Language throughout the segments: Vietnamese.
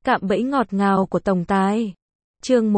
Cạm bẫy ngọt ngào của tổng tài. Chương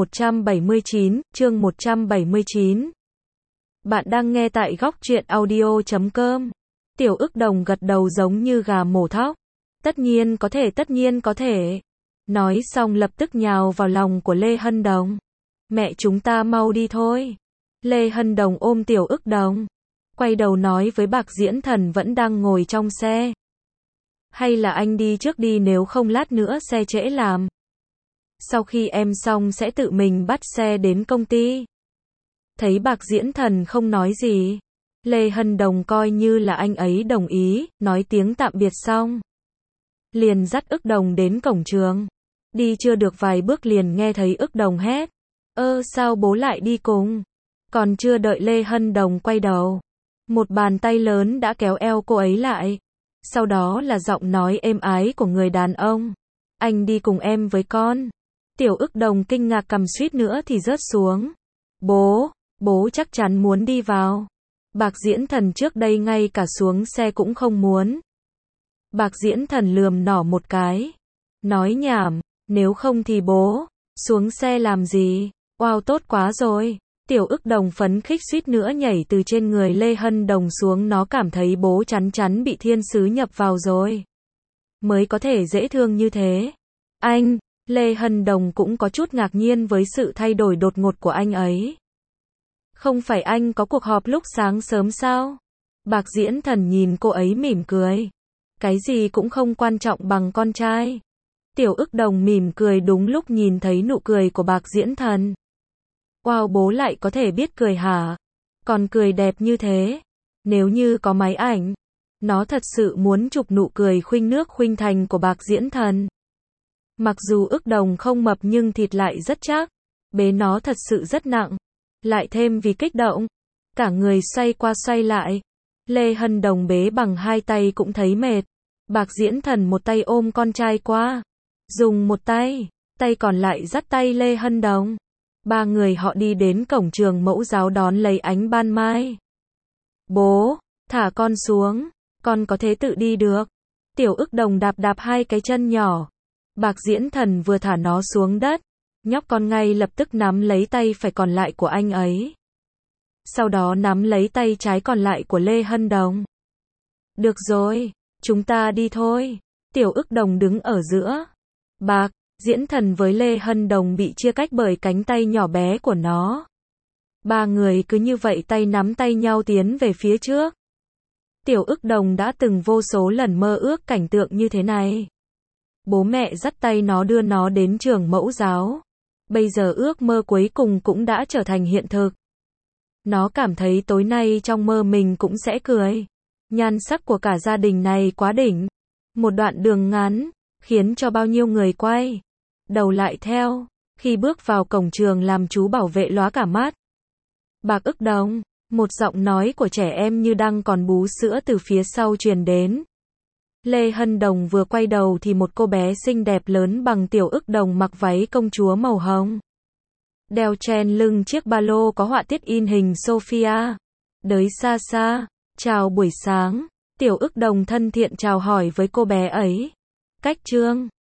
179. Bạn đang nghe tại góc truyện audio.com. Tiểu Ức Đồng gật đầu giống như gà mổ thóc. Tất nhiên có thể. Nói xong lập tức nhào vào lòng của Lê Hân Đồng. Mẹ chúng ta mau đi thôi. Lê Hân Đồng ôm Tiểu Ức Đồng. Quay đầu nói với Bạc Diễn Thần vẫn đang ngồi trong xe. Hay là anh đi trước đi, nếu không lát nữa xe trễ làm. Sau khi em xong sẽ tự mình bắt xe đến công ty. Thấy Bạc Diễn Thần không nói gì, Lê Hân Đồng coi như là anh ấy đồng ý, nói tiếng tạm biệt xong. Liền dắt Ức Đồng đến cổng trường. Đi chưa được vài bước liền nghe thấy Ức Đồng hét. Sao bố lại đi cùng? Còn chưa đợi Lê Hân Đồng quay đầu, một bàn tay lớn đã kéo eo cô ấy lại. Sau đó là giọng nói êm ái của người đàn ông. Anh đi cùng em với con. Tiểu Ức Đồng kinh ngạc cầm suýt nữa thì rớt xuống. Bố chắc chắn muốn đi vào. Bạc Diễn Thần trước đây ngay cả xuống xe cũng không muốn. Bạc Diễn Thần lườm nỏ một cái. Nói nhảm, nếu không thì bố xuống xe làm gì? Wow, tốt quá rồi. Tiểu Ức Đồng phấn khích suýt nữa nhảy từ trên người Lê Hân Đồng xuống, nó cảm thấy bố chắn bị thiên sứ nhập vào rồi. Mới có thể dễ thương như thế. Anh, Lê Hân Đồng cũng có chút ngạc nhiên với sự thay đổi đột ngột của anh ấy. Không phải anh có cuộc họp lúc sáng sớm sao? Bạc Diễn Thần nhìn cô ấy mỉm cười. Cái gì cũng không quan trọng bằng con trai. Tiểu Ức Đồng mỉm cười đúng lúc nhìn thấy nụ cười của Bạc Diễn Thần. Wow, bố lại có thể biết cười hả? Còn cười đẹp như thế. Nếu như có máy ảnh, nó thật sự muốn chụp nụ cười khuynh nước khuynh thành của Bạc Diễn Thần. Mặc dù Ức Đồng không mập nhưng thịt lại rất chắc. Bế nó thật sự rất nặng. Lại thêm vì kích động, cả người xoay qua xoay lại. Lê Hân Đồng bế bằng hai tay cũng thấy mệt. Bạc Diễn Thần một tay ôm con trai qua, dùng một tay còn lại dắt tay Lê Hân Đồng. Ba người họ đi đến cổng trường mẫu giáo đón lấy ánh ban mai. Bố, thả con xuống, con có thể tự đi được. Tiểu Ức Đồng đạp hai cái chân nhỏ. Bạc Diễn Thần vừa thả nó xuống đất, nhóc con ngay lập tức nắm lấy tay phải còn lại của anh ấy. Sau đó nắm lấy tay trái còn lại của Lê Hân Đồng. Được rồi, chúng ta đi thôi. Tiểu Ức Đồng đứng ở giữa. Bạc Diễn Thần với Lê Hân Đồng bị chia cách bởi cánh tay nhỏ bé của nó. Ba người cứ như vậy tay nắm tay nhau tiến về phía trước. Tiểu Ức Đồng đã từng vô số lần mơ ước cảnh tượng như thế này. Bố mẹ dắt tay nó đưa nó đến trường mẫu giáo. Bây giờ ước mơ cuối cùng cũng đã trở thành hiện thực. Nó cảm thấy tối nay trong mơ mình cũng sẽ cười. Nhan sắc của cả gia đình này quá đỉnh. Một đoạn đường ngắn, khiến cho bao nhiêu người quay đầu lại theo. Khi bước vào cổng trường làm chú bảo vệ lóa cả mắt. Bạc Ức Đồng, một giọng nói của trẻ em như đang còn bú sữa từ phía sau truyền đến. Lê Hân Đồng vừa quay đầu thì một cô bé xinh đẹp lớn bằng Tiểu Ức Đồng mặc váy công chúa màu hồng. Đeo trên lưng chiếc ba lô có họa tiết in hình Sophia. Đới xa xa, chào buổi sáng. Tiểu Ức Đồng thân thiện chào hỏi với cô bé ấy. Cách trương,